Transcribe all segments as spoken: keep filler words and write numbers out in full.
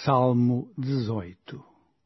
Salmo dezoito.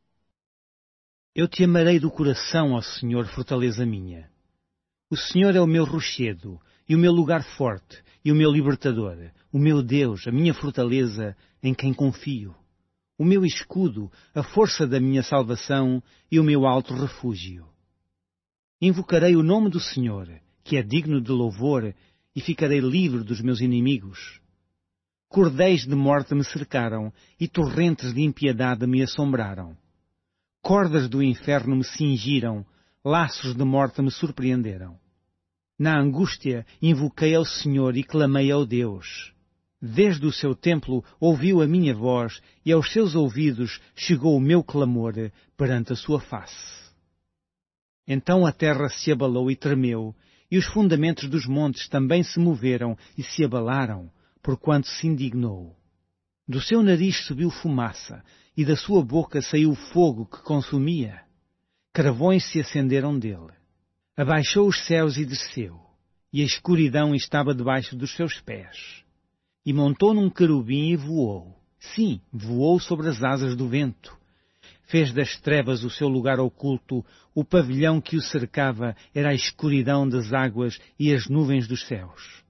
Eu te amarei do coração, ó Senhor, fortaleza minha. O Senhor é o meu rochedo, e o meu lugar forte, e o meu libertador, o meu Deus, a minha fortaleza, em quem confio. O meu escudo, a força da minha salvação, e o meu alto refúgio. Invocarei o nome do Senhor, que é digno de louvor, e ficarei livre dos meus inimigos. Cordéis de morte me cercaram, e torrentes de impiedade me assombraram. Cordas do inferno me cingiram, laços de morte me surpreenderam. Na angústia invoquei ao Senhor e clamei ao Deus. Desde o seu templo ouviu a minha voz, e aos seus ouvidos chegou o meu clamor perante a sua face. Então a terra se abalou e tremeu, e os fundamentos dos montes também se moveram e se abalaram, porquanto se indignou. Do seu nariz subiu fumaça, e da sua boca saiu fogo que consumia. Carvões se acenderam dele. Abaixou os céus e desceu, e a escuridão estava debaixo dos seus pés. E montou num querubim e voou. Sim, voou sobre as asas do vento. Fez das trevas o seu lugar oculto, o pavilhão que o cercava era a escuridão das águas e as nuvens dos céus.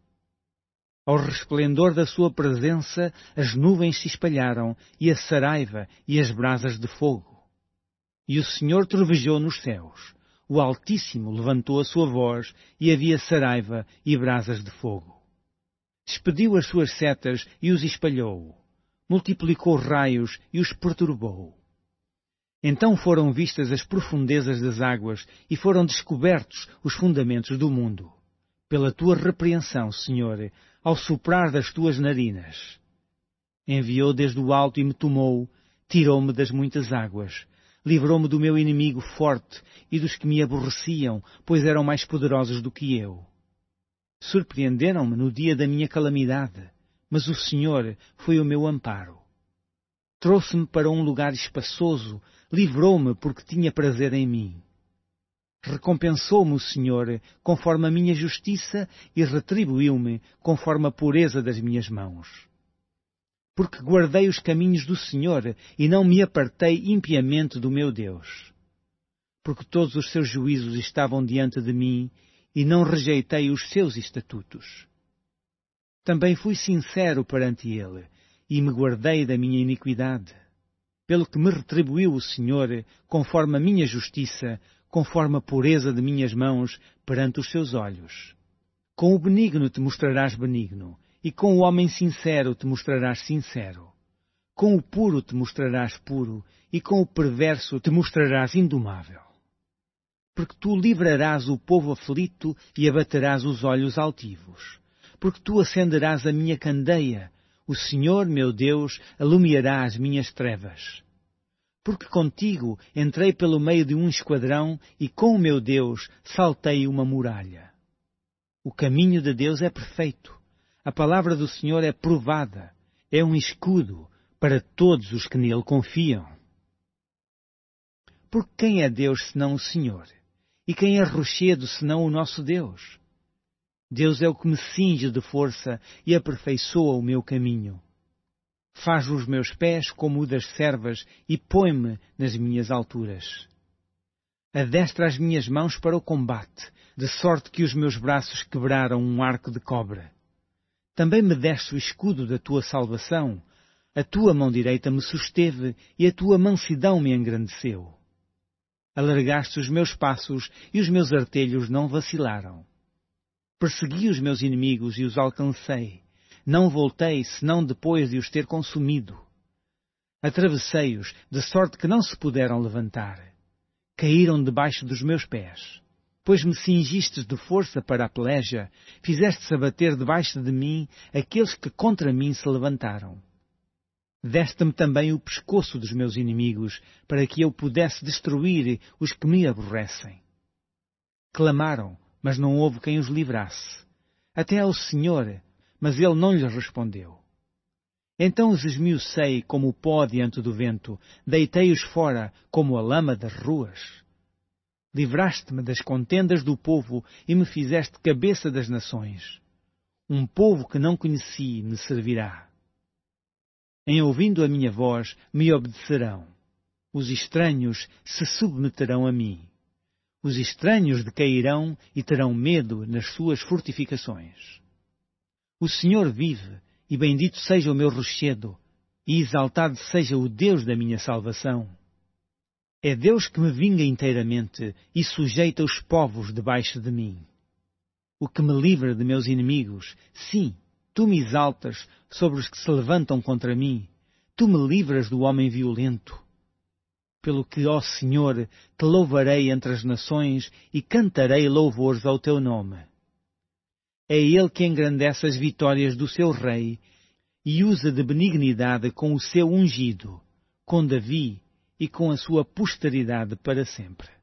Ao resplendor da sua presença, as nuvens se espalharam, e a saraiva e as brasas de fogo. E o Senhor trovejou nos céus. O Altíssimo levantou a sua voz, e havia saraiva e brasas de fogo. Despediu as suas setas e os espalhou. Multiplicou raios e os perturbou. Então foram vistas as profundezas das águas, e foram descobertos os fundamentos do mundo. Pela tua repreensão, Senhor, ao soprar das tuas narinas. Enviou desde o alto e me tomou, tirou-me das muitas águas, livrou-me do meu inimigo forte e dos que me aborreciam, pois eram mais poderosos do que eu. Surpreenderam-me no dia da minha calamidade, mas o Senhor foi o meu amparo. Trouxe-me para um lugar espaçoso, livrou-me porque tinha prazer em mim. Recompensou-me o Senhor conforme a minha justiça e retribuiu-me conforme a pureza das minhas mãos. Porque guardei os caminhos do Senhor e não me apartei impiamente do meu Deus. Porque todos os seus juízos estavam diante de mim e não rejeitei os seus estatutos. Também fui sincero perante ele e me guardei da minha iniquidade. Pelo que me retribuiu o Senhor conforme a minha justiça, conforme a pureza de minhas mãos perante os seus olhos. Com o benigno te mostrarás benigno, e com o homem sincero te mostrarás sincero. Com o puro te mostrarás puro, e com o perverso te mostrarás indomável. Porque tu livrarás o povo aflito e abaterás os olhos altivos. Porque tu acenderás a minha candeia, o Senhor, meu Deus, alumiará as minhas trevas. Porque contigo entrei pelo meio de um esquadrão e com o meu Deus saltei uma muralha. O caminho de Deus é perfeito. A palavra do Senhor é provada. É um escudo para todos os que nele confiam. Porque quem é Deus senão o Senhor? E quem é rochedo senão o nosso Deus? Deus é o que me cinge de força e aperfeiçoa o meu caminho. Faz os meus pés como o das servas e põe-me nas minhas alturas. Adestra as minhas mãos para o combate, de sorte que os meus braços quebraram um arco de cobra. Também me deste o escudo da tua salvação. A tua mão direita me susteve e a tua mansidão me engrandeceu. Alargaste os meus passos e os meus artelhos não vacilaram. Persegui os meus inimigos e os alcancei. Não voltei, senão depois de os ter consumido. Atravessei-os, de sorte que não se puderam levantar. Caíram debaixo dos meus pés. Pois me cingistes de força para a peleja, fizestes abater debaixo de mim aqueles que contra mim se levantaram. Deste-me também o pescoço dos meus inimigos, para que eu pudesse destruir os que me aborrecem. Clamaram, mas não houve quem os livrasse. Até ao Senhor, mas ele não lhes respondeu. Então os esmiucei como o pó diante do vento, deitei-os fora como a lama das ruas. Livraste-me das contendas do povo e me fizeste cabeça das nações. Um povo que não conheci me servirá. Em ouvindo a minha voz, me obedecerão. Os estranhos se submeterão a mim. Os estranhos decairão e terão medo nas suas fortificações. O Senhor vive, e bendito seja o meu rochedo, e exaltado seja o Deus da minha salvação. É Deus que me vinga inteiramente e sujeita os povos debaixo de mim. O que me livra de meus inimigos, sim, tu me exaltas sobre os que se levantam contra mim. Tu me livras do homem violento. Pelo que, ó Senhor, te louvarei entre as nações e cantarei louvores ao teu nome. É Ele que engrandece as vitórias do seu rei e usa de benignidade com o seu ungido, com Davi e com a sua posteridade para sempre.